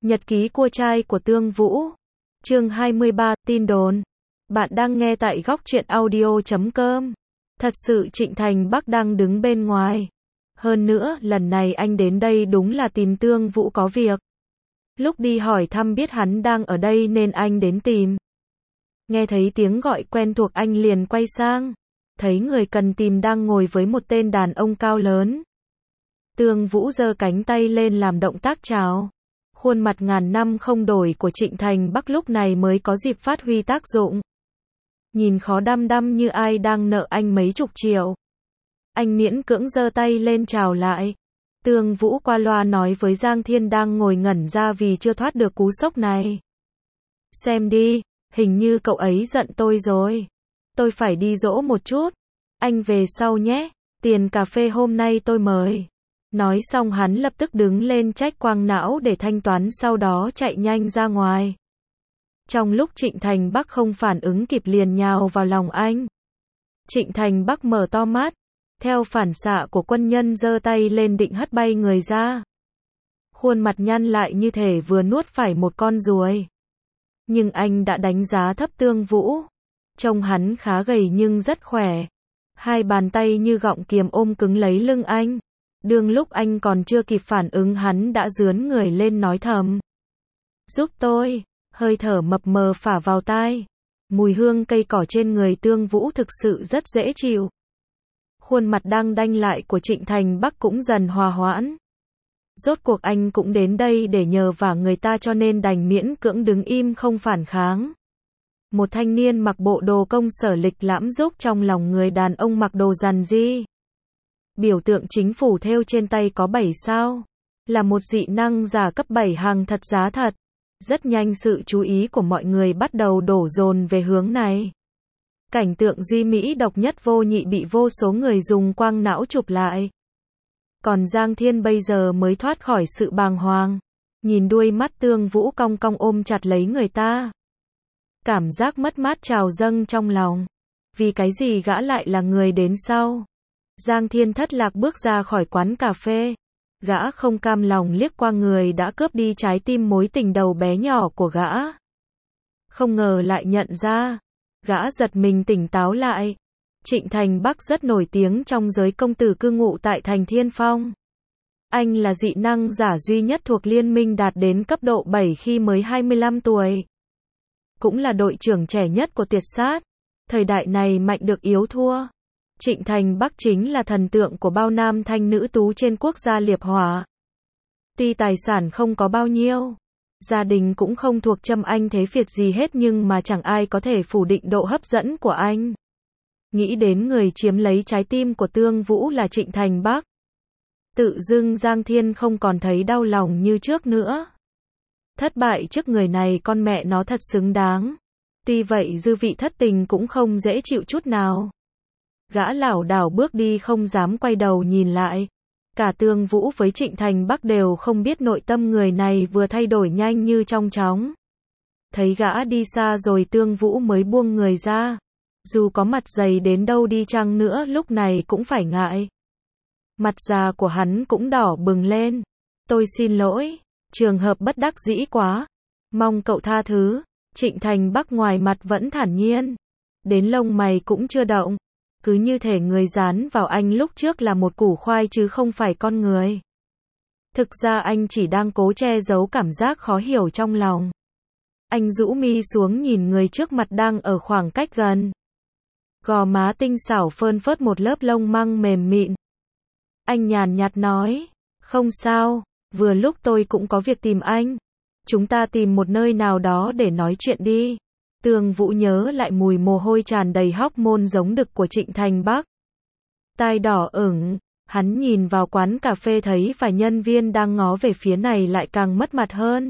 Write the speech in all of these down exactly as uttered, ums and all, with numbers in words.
Nhật ký cua trai của Tương Vũ. Chương hai mươi ba, tin đồn. Bạn đang nghe tại góc truyện audio chấm com. Thật sự Trịnh Thành Bắc đang đứng bên ngoài. Hơn nữa, lần này anh đến đây đúng là tìm Tương Vũ có việc. Lúc đi hỏi thăm biết hắn đang ở đây nên anh đến tìm. Nghe thấy tiếng gọi quen thuộc anh liền quay sang. Thấy người cần tìm đang ngồi với một tên đàn ông cao lớn. Tương Vũ giơ cánh tay lên làm động tác chào. Khuôn mặt ngàn năm không đổi của Trịnh Thành Bắc lúc này mới có dịp phát huy tác dụng. Nhìn khó đăm đăm như ai đang nợ anh mấy chục triệu. Anh miễn cưỡng giơ tay lên chào lại. Tương Vũ qua loa nói với Giang Thiên đang ngồi ngẩn ra vì chưa thoát được cú sốc này. Xem đi, hình như cậu ấy giận tôi rồi. Tôi phải đi dỗ một chút. Anh về sau nhé, tiền cà phê hôm nay tôi mời. Nói xong hắn lập tức đứng lên trách quang não để thanh toán sau đó chạy nhanh ra ngoài. Trong lúc Trịnh Thành Bắc không phản ứng kịp liền nhào vào lòng anh. Trịnh Thành Bắc mở to mắt. Theo phản xạ của quân nhân giơ tay lên định hất bay người ra. Khuôn mặt nhăn lại như thể vừa nuốt phải một con ruồi. Nhưng anh đã đánh giá thấp Tương Vũ. Trông hắn khá gầy nhưng rất khỏe. Hai bàn tay như gọng kiềm ôm cứng lấy lưng anh. Đương lúc anh còn chưa kịp phản ứng hắn đã rướn người lên nói thầm. Giúp tôi, hơi thở mập mờ phả vào tai. Mùi hương cây cỏ trên người Tương Vũ thực sự rất dễ chịu. Khuôn mặt đang đanh lại của Trịnh Thành Bắc cũng dần hòa hoãn. Rốt cuộc anh cũng đến đây để nhờ vả người ta cho nên đành miễn cưỡng đứng im không phản kháng. Một thanh niên mặc bộ đồ công sở lịch lãm giúp trong lòng người đàn ông mặc đồ rằn ri. Biểu tượng chính phủ thêu trên tay có bảy sao. Là một dị năng giả cấp bảy hàng thật giá thật. Rất nhanh sự chú ý của mọi người bắt đầu đổ dồn về hướng này. Cảnh tượng duy mỹ độc nhất vô nhị bị vô số người dùng quang não chụp lại. Còn Giang Thiên bây giờ mới thoát khỏi sự bàng hoàng. Nhìn đuôi mắt Tương Vũ cong cong ôm chặt lấy người ta. Cảm giác mất mát trào dâng trong lòng. Vì cái gì gã lại là người đến sau? Giang Thiên thất lạc bước ra khỏi quán cà phê. Gã không cam lòng liếc qua người đã cướp đi trái tim mối tình đầu bé nhỏ của gã. Không ngờ lại nhận ra. Gã giật mình tỉnh táo lại. Trịnh Thành Bắc rất nổi tiếng trong giới công tử cư ngụ tại thành Thiên Phong. Anh là dị năng giả duy nhất thuộc liên minh đạt đến cấp độ bảy khi mới hai mươi lăm tuổi. Cũng là đội trưởng trẻ nhất của Tuyệt Sát. Thời đại này mạnh được yếu thua. Trịnh Thành Bắc chính là thần tượng của bao nam thanh nữ tú trên quốc gia Liệp Hỏa. Tuy tài sản không có bao nhiêu, gia đình cũng không thuộc châm anh thế phiệt gì hết nhưng mà chẳng ai có thể phủ định độ hấp dẫn của anh. Nghĩ đến người chiếm lấy trái tim của Tương Vũ là Trịnh Thành Bắc. Tự dưng Giang Thiên không còn thấy đau lòng như trước nữa. Thất bại trước người này con mẹ nó thật xứng đáng. Tuy vậy dư vị thất tình cũng không dễ chịu chút nào. Gã lảo đảo bước đi không dám quay đầu nhìn lại. Cả Tương Vũ với Trịnh Thành Bắc đều không biết nội tâm người này vừa thay đổi nhanh như trong chóng. Thấy gã đi xa rồi Tương Vũ mới buông người ra. Dù có mặt dày đến đâu đi chăng nữa lúc này cũng phải ngại. Mặt già của hắn cũng đỏ bừng lên. Tôi xin lỗi, trường hợp bất đắc dĩ quá. Mong cậu tha thứ. Trịnh Thành Bắc ngoài mặt vẫn thản nhiên. Đến lông mày cũng chưa động. Cứ như thể người dán vào anh lúc trước là một củ khoai chứ không phải con người. Thực ra anh chỉ đang cố che giấu cảm giác khó hiểu trong lòng. Anh rũ mi xuống nhìn người trước mặt đang ở khoảng cách gần. Gò má tinh xảo phơn phớt một lớp lông măng mềm mịn. Anh nhàn nhạt nói, không sao, vừa lúc tôi cũng có việc tìm anh. Chúng ta tìm một nơi nào đó để nói chuyện đi. Tương Vũ nhớ lại mùi mồ hôi tràn đầy hóc môn giống đực của Trịnh Thành Bắc. Tai đỏ ửng, hắn nhìn vào quán cà phê thấy vài nhân viên đang ngó về phía này lại càng mất mặt hơn.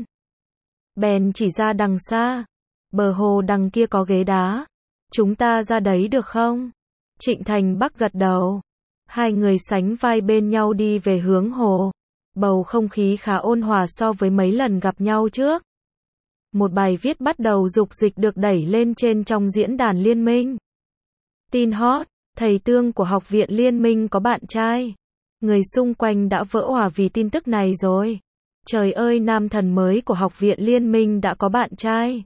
Bèn chỉ ra đằng xa. Bờ hồ đằng kia có ghế đá. Chúng ta ra đấy được không? Trịnh Thành Bắc gật đầu. Hai người sánh vai bên nhau đi về hướng hồ. Bầu không khí khá ôn hòa so với mấy lần gặp nhau trước. Một bài viết bắt đầu dục dịch được đẩy lên trên trong diễn đàn liên minh. Tin hot, thầy Tương của học viện liên minh có bạn trai. Người xung quanh đã vỡ òa vì tin tức này rồi. Trời ơi, nam thần mới của học viện liên minh đã có bạn trai.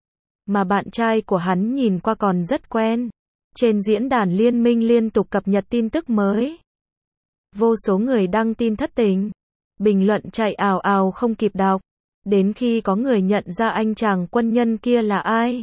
Mà bạn trai của hắn nhìn qua còn rất quen. Trên diễn đàn liên minh liên tục cập nhật tin tức mới. Vô số người đăng tin thất tình. Bình luận chạy ào ào không kịp đọc. Đến khi có người nhận ra anh chàng quân nhân kia là ai.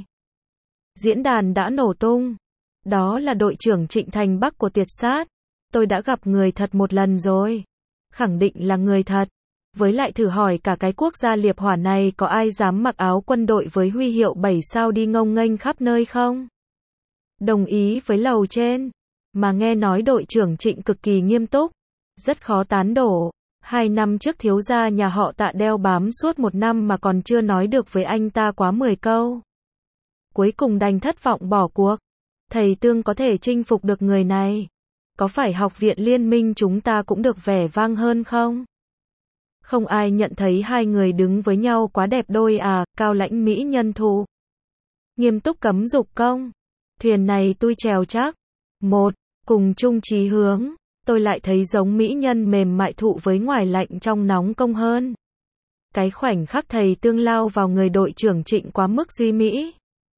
Diễn đàn đã nổ tung. Đó là đội trưởng Trịnh Thành Bắc của Tiệt Sát. Tôi đã gặp người thật một lần rồi. Khẳng định là người thật. Với lại thử hỏi cả cái quốc gia liệp hỏa này có ai dám mặc áo quân đội với huy hiệu bảy sao đi ngông nghênh khắp nơi không? Đồng ý với lầu trên. Mà nghe nói đội trưởng Trịnh cực kỳ nghiêm túc. Rất khó tán đổ. Hai năm trước thiếu gia nhà họ Tạ đeo bám suốt một năm mà còn chưa nói được với anh ta quá mười câu. Cuối cùng đành thất vọng bỏ cuộc. Thầy Tương có thể chinh phục được người này. Có phải học viện liên minh chúng ta cũng được vẻ vang hơn không? Không ai nhận thấy hai người đứng với nhau quá đẹp đôi à, cao lãnh mỹ nhân thù. Nghiêm túc cấm dục công. Thuyền này tôi chèo chắc. Một, cùng chung chí hướng. Tôi lại thấy giống mỹ nhân mềm mại thụ với ngoài lạnh trong nóng công hơn. Cái khoảnh khắc thầy Tương lao vào người đội trưởng Trịnh quá mức duy mỹ.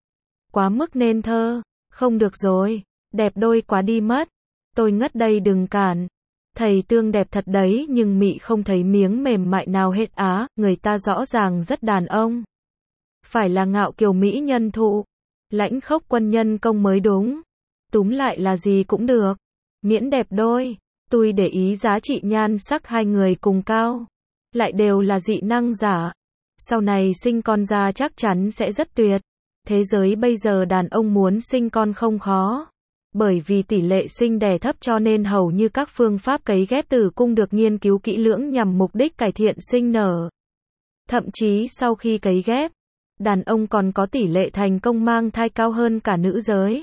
Quá mức nên thơ. Không được rồi. Đẹp đôi quá đi mất. Tôi ngất đây đừng cản. Thầy Tương đẹp thật đấy nhưng mị không thấy miếng mềm mại nào hết á, người ta rõ ràng rất đàn ông. Phải là ngạo kiều mỹ nhân thụ. Lãnh khốc quân nhân công mới đúng. Túm lại là gì cũng được. Miễn đẹp đôi. Tôi để ý giá trị nhan sắc hai người cùng cao. Lại đều là dị năng giả. Sau này sinh con ra chắc chắn sẽ rất tuyệt. Thế giới bây giờ đàn ông muốn sinh con không khó. Bởi vì tỷ lệ sinh đẻ thấp cho nên hầu như các phương pháp cấy ghép tử cung được nghiên cứu kỹ lưỡng nhằm mục đích cải thiện sinh nở. Thậm chí sau khi cấy ghép, đàn ông còn có tỷ lệ thành công mang thai cao hơn cả nữ giới.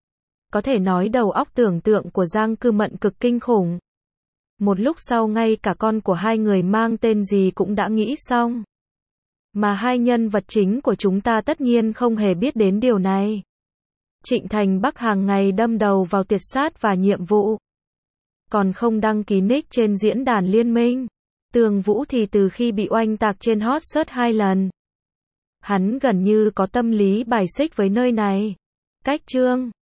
Có thể nói đầu óc tưởng tượng của Giang Cư Mận cực kinh khủng. Một lúc sau ngay cả con của hai người mang tên gì cũng đã nghĩ xong. Mà hai nhân vật chính của chúng ta tất nhiên không hề biết đến điều này. Trịnh Thành Bắc hàng ngày đâm đầu vào Tiệt Sát và nhiệm vụ. Còn không đăng ký nick trên diễn đàn liên minh. Tường Vũ thì từ khi bị oanh tạc trên hot search hai lần. Hắn gần như có tâm lý bài xích với nơi này. Cách chương